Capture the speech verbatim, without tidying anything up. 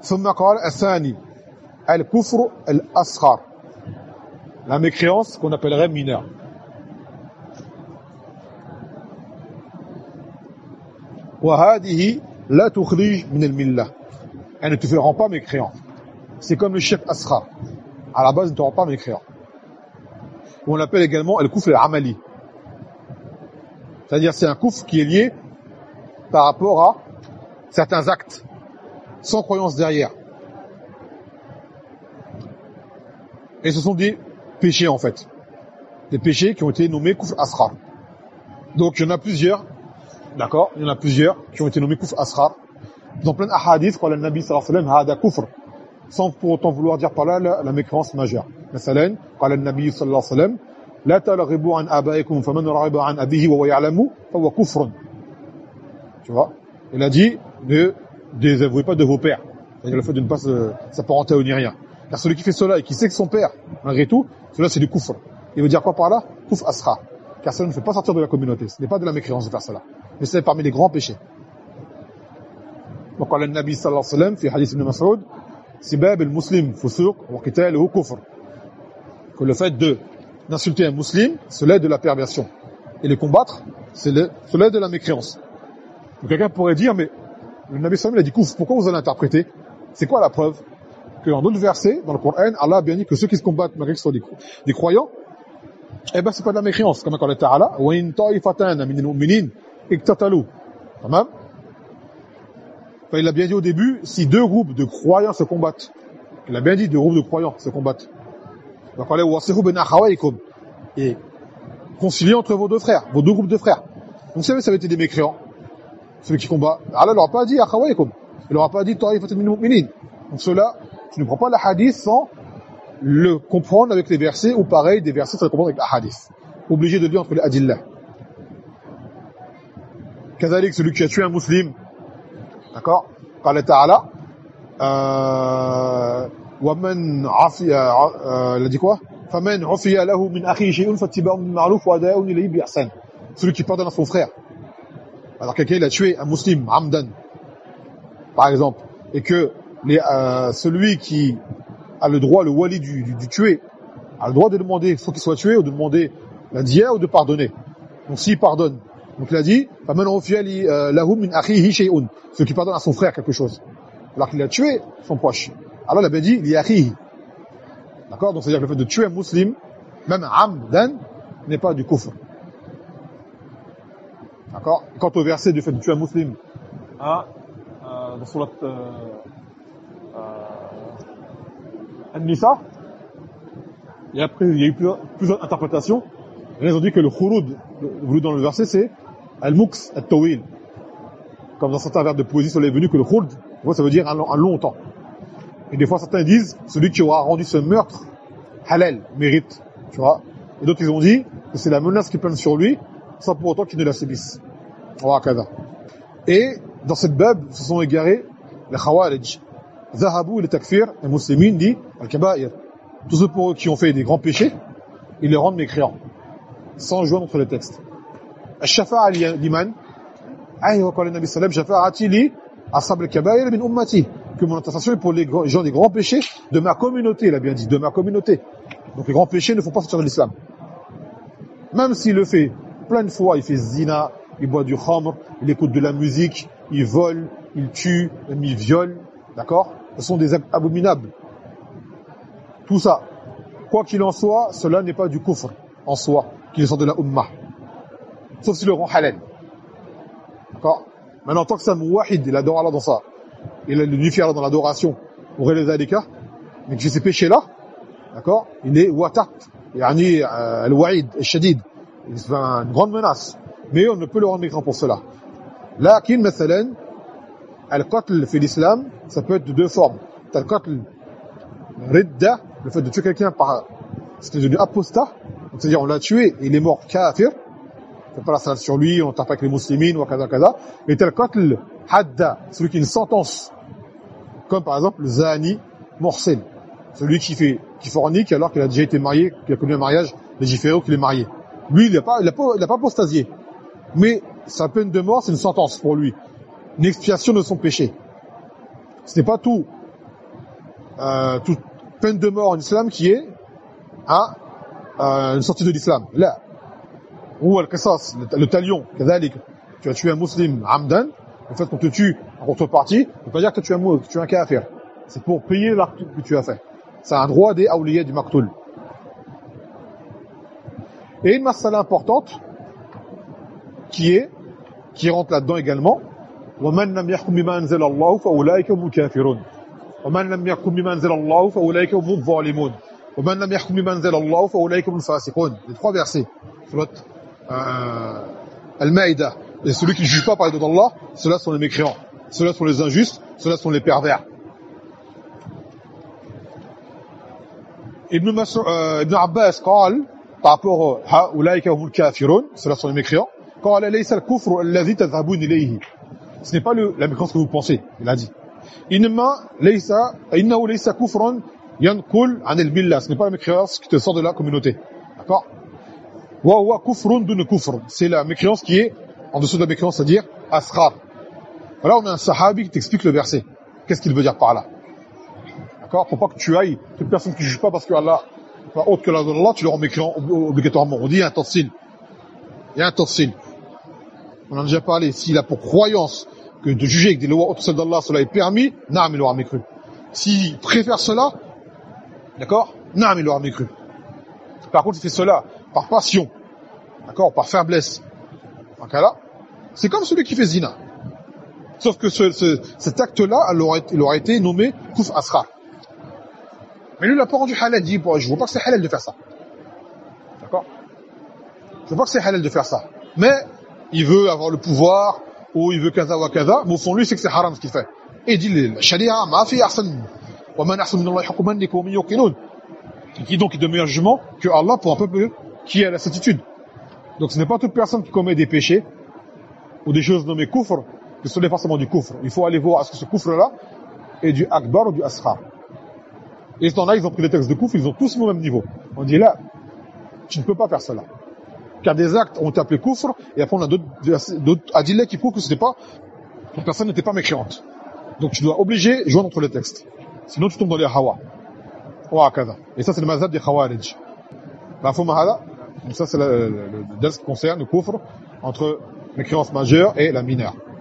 ثم قال الثاني الكفر الأصغر, la mécréance qu'on appellerait mineure. وهذه لا تخرج من الملة, elle ne te rend pas mécréant. C'est comme le shirk asghar, à la base ne te rend pas mécréant. On l'appelle également al-kufr al-amali, c'est-à-dire c'est un kufr qui est lié par rapport à certains actes sans croyance derrière. Et ce sont des péchés en fait, des péchés qui ont été nommés kufr asghar. Donc il y en a plusieurs, d'accord, il y en a plusieurs qui ont été nommés kufr asghar. Dans plein de hadiths, quand le Nabi sallallahu alayhi wa sallam hada kufr, sans pour autant vouloir dire par là la, la mécréance majeure. مثلا قال النبي صلى الله عليه وسلم لا ترغبوا عن آبائكم فمن رغب عن أبيه وهو يعلم فهو كفر. Tu vois, il a dit ne désavouez pas de vos pères, c'est-à-dire le fait de ne pas s'apparenter au ni rien. Car celui qui fait cela et qui sait que son père, malgré tout, cela c'est du kufr. Il veut dire quoi par là? Kufr asghar. Car cela ne fait pas sortir de la communauté. Ce n'est pas de la mécréance de faire cela, mais c'est parmi les grands péchés. Donc قال النبي صلى الله عليه وسلم في حديث ابن مسعود سباب المسلم فسوق وقتاله كفر, que le fait de d'insulter un musulman, cela est de la perversion, et les combattre, c'est le, cela est de la mécréance. Donc quelqu'un pourrait dire, mais le Nabi sallallahu alayhi wa sallam a dit kufr, pourquoi vous allez interpréter? C'est quoi la preuve? Que dans d'autres versets, dans le Coran, Allah a bien dit que ceux qui se combattent, malgré qu'ils soient des, des croyants, eh ben c'est pas de la mécréance, comme Allah Ta'ala, wa in ta'ifatan min al-mu'minin iktatalu. Tamam? Enfin, il a bien dit au début, si deux groupes de croyants se combattent, il a bien dit deux groupes de croyants se combattent. Donc, et concilier entre vos deux frères, vos deux groupes de frères. Donc, ça avait été des mécréants, celui qui combat. Allah leur a pas dit akhawaykum, il leur a pas dit ta'ifatan min al-mu'minin. Donc, cela, tu ne prends pas la hadith sans le comprendre avec les versets, ou pareil, des versets sans le comprendre avec la hadith. Obligé de lire entre les adillah. Kazalik, celui qui a tué un musulman, d'accord, قال تعالى ومن عفي, il a dit quoi, فمن عفي له من أخيه شيء فاتباع بالمعروف وأداء إليه بإحسان, celui qui pardonne à son frère. Alors quelqu'un il a tué un musulman amdan par exemple, et que les, euh, celui qui a le droit, le wali du, du, du tué, a le droit de demander soit qu'il soit tué, ou de demander la diya, ou de pardonner. Donc s'il pardonne, donc il a dit فمن عفي له من أخيه شيء, celui qui pardonne à son frère quelque chose, alors qu'il a tué son proche. Alors il a bien dit li akhihi. D'accord, donc c'est-à-dire que le fait de tuer un musulman, même amdan, n'est pas du kufr. D'accord. Quant au verset du fait de tuer un musulman, hein, euh, dans surat euh, euh, An-Nisa, et après il y a eu plusieurs, plusieurs interprétations. Ils ont dit que le khurud voulu dans le verset c'est al-muks at-tawil, comme dans certains vers de poésie sur les venus, que le khurd, ça veut dire un long, un long temps. Et des fois certains disent celui qui aura rendu ce meurtre halal mérite, tu vois. Et d'autres ils ont dit que c'est la menace qui plane sur lui sans pour autant qu'il ne la subisse. Et dans cette bab se sont égarés les khawarij, zahabu et les takfir, les muslimin dit al-kaba'ir, tous ceux pour eux qui ont fait des grands péchés, ils les rendent mécréants sans jouer entre les textes. Al-shafa'a liman, aïe wa qala nabi sallam shafa'ati li ashab al-kaba'ir min ummati, que mon intercession est pour les gens des grands péchés de ma communauté, il a bien dit, de ma communauté. Donc les grands péchés ne font pas sortir de l'islam. Même s'il le fait plein de fois, il fait zina, il boit du khamr, il écoute de la musique, il vole, il tue, il viole, d'accord? Ce sont des actes abominables. Tout ça, quoi qu'il en soit, cela n'est pas du kufr en soi, qui sort de la ummah. Sauf s'il le rend halal. D'accord? Maintenant, tant que ça mouahid, il adore Allah dans ça, il est l'unifie Allah dans l'adoration, pour réaliser des cas, mais que j'ai ces péchés-là, d'accord? Il est watat, yani al-wa'id, al-shadid. C'est une grande menace. Mais on ne peut le rendre mécréant pour cela. Lakin, mathalan, al-qatl fi l'islam, ça peut être de deux formes. T'as le qatl ridda, le fait de tuer quelqu'un par, c'était devenu apostat, c'est-à-dire on l'a tué et il est mort kafir, on fait pas la salat sur lui, on tape avec les muslimines, ou kaza kaza. Et tel qatl hadda, celui qui a une sentence, comme par exemple le zani muhsin, celui qui fait, qui fornique alors qu'il a déjà été marié, qu'il a connu un mariage légiféré ou qu'il est marié. Lui, il n'a pas, il a pas, il a pas apostasié. Mais sa peine de mort, c'est une sentence pour lui, une expiation de son péché. Ce n'est pas tout euh, toute peine de mort en islam qui est hein, euh, une sortie de l'islam. Là, ou al-qisas, le, le talion, كذلك, tu as tué un musulman amdan, le fait qu'on te tue en contrepartie, ne veut pas dire que tu es un, que tu es un kafir. C'est pour payer l'acte que tu as fait. C'est un droit des awliya du maqtoul. Et une masala importante qui est qui rentre là-dedans également, وَمَنْ لَمْ يَحْكُمْ بِمَا أَنزَلَ اللَّهُ فَأُولَٰئِكَ هُمُ الْكَافِرُونَ وَمَنْ لَمْ يَحْكُمْ بِمَا أَنزَلَ اللَّهُ فَأُولَٰئِكَ هُمُ الظَّالِمُونَ وَمَنْ لَمْ يَحْكُمْ بِمَا أَنزَلَ اللَّهُ فَأُولَٰئِكَ هُمُ الْفَاسِقُونَ. Les trois versets sur euh, Al-Maïda. Et celui qui ne juge pas par les doigts d'Allah, ceux-là sont les mécréants, ceux-là sont les injustes, ceux-là sont les pervers. Ibn, Mas'ud, euh, Ibn Abbas قال par rapport à أولئك هم الكافرون, ceux-là sont les mécréants, قال ليس الكفر الذي تذهبون إليه. Ce n'est pas le, la mécréance que vous pensez, il a dit. إنما ليس إنه ليس كفرا ينقل عن الملة. Ce n'est pas la mécréance qui te sort de la communauté. D'accord? وهو كفر دون كفر. C'est la mécréance qui est en dessous de la mécréance, c'est-à-dire asghar. Voilà, on a un sahabi qui t'explique le verset. Qu'est-ce qu'il veut dire par là? D'accord? Pour pas que tu ailles, toute personne qui ne juge pas parce que Allah, pas autre que Allah, tu le rends mécréant obligatoirement. On dit il y a un tafsil. Il y a un tafsil. On en a déjà parlé. S'il a pour croyance que de juger avec des lois autres que celles d'Allah, cela est permis, naam, il aura mécru. S'il préfère cela, d'accord, naam, il aura mécru. Par contre, il fait cela par passion, d'accord, par faiblesse. En cas là, c'est comme celui qui fait zina. Sauf que ce, ce, cet acte-là, il aurait, il aurait été nommé kouf asghar. Mais lui, il n'a pas rendu halal. Il dit, bon, je ne vois pas que c'est halal de faire ça. D'accord? Je ne vois pas que c'est halal de faire ça. Mais, il veut avoir le pouvoir, ou il veut kaza wa kaza, mais au fond, lui, c'est que c'est haram ce qu'il fait. Et il dit, la sharia, ma fi ahsan, wa man ahsan min Allah hukman li qawmin yuqinun. Qui donc est de meilleur jugement que Allah pour un peuple qui a la certitude. Donc ce n'est pas toute personne qui commet des péchés ou des choses nommées kufr que ce n'est forcément du kufr. Il faut aller voir est-ce que ce kufr-là est du akbar ou du asghar. Et ce temps-là, ils ont pris les textes de kufr, ils ont tous au même niveau. On dit là, tu ne peux pas faire cela. Car des actes ont été appelés kufr, et après on a d'autres, d'autres adillés qui prouvent que ce n'était pas, la personne n'était pas mécréante. Donc tu dois obliger joindre entre les textes. Sinon tu tombes dans les hawa. Et ça c'est le mazhab des khawarij. Donc ça c'est le, le, le, le qui concerne le kufr entre mécréance majeure et la mineure.